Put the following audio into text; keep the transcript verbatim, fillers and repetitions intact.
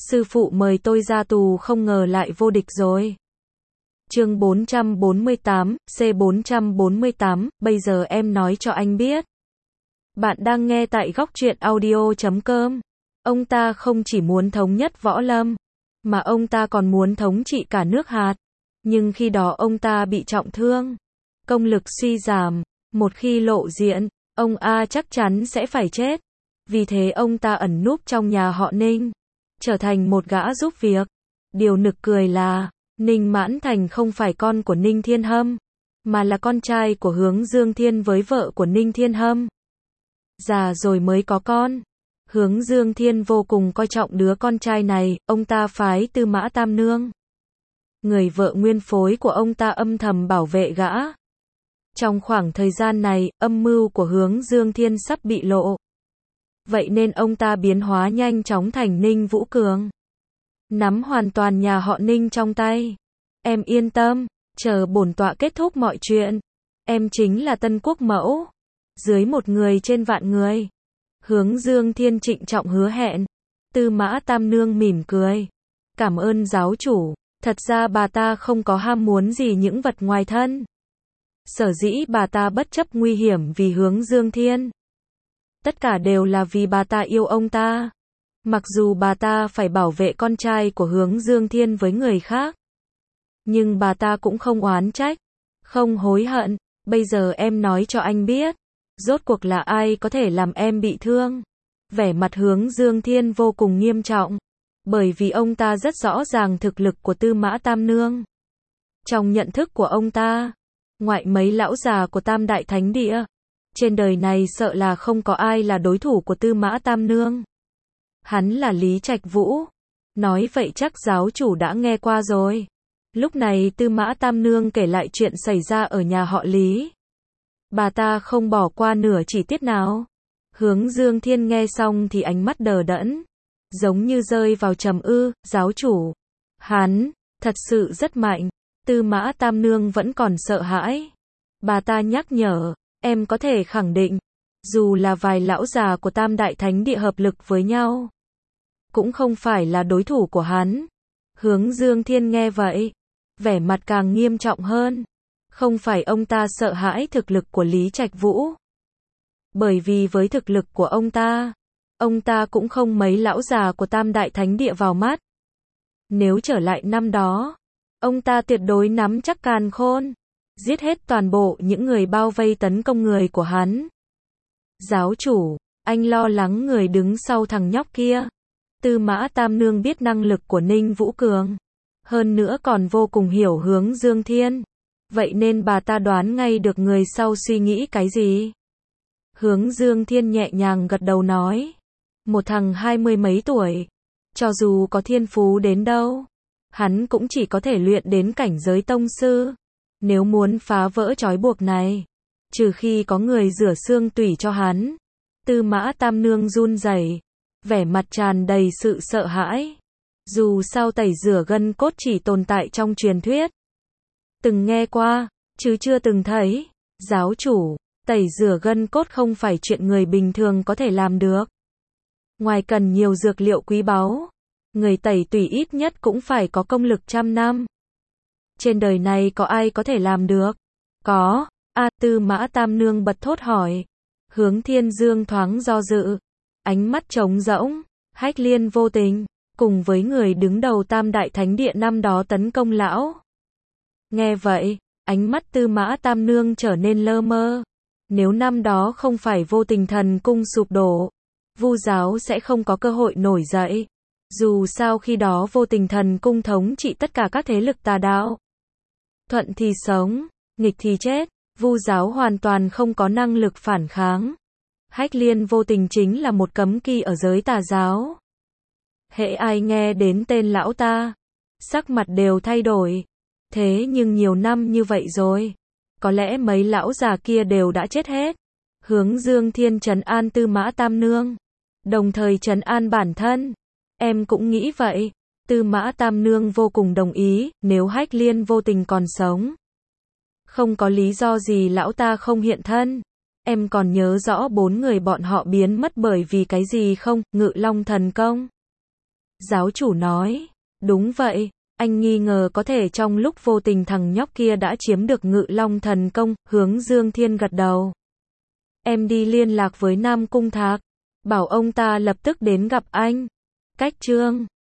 sư phụ mời tôi ra tù không ngờ lại vô địch rồi. Chương bốn trăm bốn mươi tám, C bốn trăm bốn mươi tám, bây giờ em nói cho anh biết. Bạn đang nghe tại góc truyện audio chấm com. Ông ta không chỉ muốn thống nhất võ lâm, mà ông ta còn muốn thống trị cả nước Hạt. Nhưng khi đó ông ta bị trọng thương, công lực suy giảm, một khi lộ diện, ông A chắc chắn sẽ phải chết. Vì thế ông ta ẩn núp trong nhà họ Ninh, trở thành một gã giúp việc. Điều nực cười là, Ninh Mãn Thành không phải con của Ninh Thiên Hâm, mà là con trai của Hướng Dương Thiên với vợ của Ninh Thiên Hâm. Già rồi mới có con. Hướng Dương Thiên vô cùng coi trọng đứa con trai này, ông ta phái Tư Mã Tam Nương, người vợ nguyên phối của ông ta, âm thầm bảo vệ gã. Trong khoảng thời gian này, âm mưu của Hướng Dương Thiên sắp bị lộ. Vậy nên ông ta biến hóa nhanh chóng thành Ninh Vũ Cường, nắm hoàn toàn nhà họ Ninh trong tay. Em yên tâm, chờ bổn tọa kết thúc mọi chuyện, em chính là Tân Quốc Mẫu, dưới một người trên vạn người. Hướng Dương Thiên trịnh trọng hứa hẹn. Tư Mã Tam Nương mỉm cười. Cảm ơn giáo chủ, thật ra bà ta không có ham muốn gì những vật ngoài thân. Sở dĩ bà ta bất chấp nguy hiểm vì Hướng Dương Thiên, tất cả đều là vì bà ta yêu ông ta. Mặc dù bà ta phải bảo vệ con trai của Hướng Dương Thiên với người khác, nhưng bà ta cũng không oán trách, không hối hận. Bây giờ em nói cho anh biết, rốt cuộc là ai có thể làm em bị thương? Vẻ mặt Hướng Dương Thiên vô cùng nghiêm trọng, bởi vì ông ta rất rõ ràng thực lực của Tư Mã Tam Nương. Trong nhận thức của ông ta, ngoại mấy lão già của Tam Đại Thánh Địa, trên đời này sợ là không có ai là đối thủ của Tư Mã Tam Nương. Hắn là Lý Trạch Vũ. Nói vậy chắc giáo chủ đã nghe qua rồi. Lúc này Tư Mã Tam Nương kể lại chuyện xảy ra ở nhà họ Lý. Bà ta không bỏ qua nửa chi tiết nào. Hướng Dương Thiên nghe xong thì ánh mắt đờ đẫn, giống như rơi vào trầm ư. Giáo chủ, hắn thật sự rất mạnh. Tư Mã Tam Nương vẫn còn sợ hãi. Bà ta nhắc nhở, em có thể khẳng định, dù là vài lão già của Tam Đại Thánh Địa hợp lực với nhau, cũng không phải là đối thủ của hắn. Hướng Dương Thiên nghe vậy, vẻ mặt càng nghiêm trọng hơn. Không phải ông ta sợ hãi thực lực của Lý Trạch Vũ, bởi vì với thực lực của ông ta, ông ta cũng không mấy lão già của Tam Đại Thánh Địa vào mắt. Nếu trở lại năm đó, ông ta tuyệt đối nắm chắc càn khôn, giết hết toàn bộ những người bao vây tấn công người của hắn. Giáo chủ, anh lo lắng người đứng sau thằng nhóc kia. Tư Mã Tam Nương biết năng lực của Ninh Vũ Cường, hơn nữa còn vô cùng hiểu Hướng Dương Thiên. Vậy nên bà ta đoán ngay được người sau suy nghĩ cái gì. Hướng Dương Thiên nhẹ nhàng gật đầu nói, một thằng hai mươi mấy tuổi, cho dù có thiên phú đến đâu, hắn cũng chỉ có thể luyện đến cảnh giới tông sư. Nếu muốn phá vỡ trói buộc này, trừ khi có người rửa xương tủy cho hắn. Tư Mã Tam Nương run rẩy, vẻ mặt tràn đầy sự sợ hãi. Dù sao tẩy rửa gân cốt chỉ tồn tại trong truyền thuyết, từng nghe qua, chứ chưa từng thấy. Giáo chủ, tẩy rửa gân cốt không phải chuyện người bình thường có thể làm được. Ngoài cần nhiều dược liệu quý báu, người tẩy tủy ít nhất cũng phải có công lực trăm năm. Trên đời này có ai có thể làm được? Có. A, Tư Mã Tam Nương bật thốt hỏi. Hướng Thiên Dương thoáng do dự, ánh mắt trống rỗng. Hách Liên vô tình, cùng với người đứng đầu Tam Đại Thánh Địa năm đó tấn công lão. Nghe vậy, ánh mắt Tư Mã Tam Nương trở nên lơ mơ. Nếu năm đó không phải Vô Tình Thần Cung sụp đổ, Vu giáo sẽ không có cơ hội nổi dậy. Dù sao khi đó Vô Tình Thần Cung thống trị tất cả các thế lực tà đạo. Thuận thì sống, nghịch thì chết, Vu giáo hoàn toàn không có năng lực phản kháng. Hách Liên vô tình chính là một cấm kỵ ở giới tà giáo. Hễ ai nghe đến tên lão ta, sắc mặt đều thay đổi. Thế nhưng nhiều năm như vậy rồi, có lẽ mấy lão già kia đều đã chết hết. Hướng Dương Thiên trấn an Tư Mã Tam Nương, đồng thời trấn an bản thân. Em cũng nghĩ vậy. Tư Mã Tam Nương vô cùng đồng ý, nếu Hách Liên vô tình còn sống, không có lý do gì lão ta không hiện thân. Em còn nhớ rõ bốn người bọn họ biến mất bởi vì cái gì không? Ngự Long thần công. Giáo chủ nói, đúng vậy, anh nghi ngờ có thể trong lúc vô tình thằng nhóc kia đã chiếm được Ngự Long thần công, Hướng Dương Thiên gật đầu. Em đi liên lạc với Nam Cung Thạc, bảo ông ta lập tức đến gặp anh. Cách chương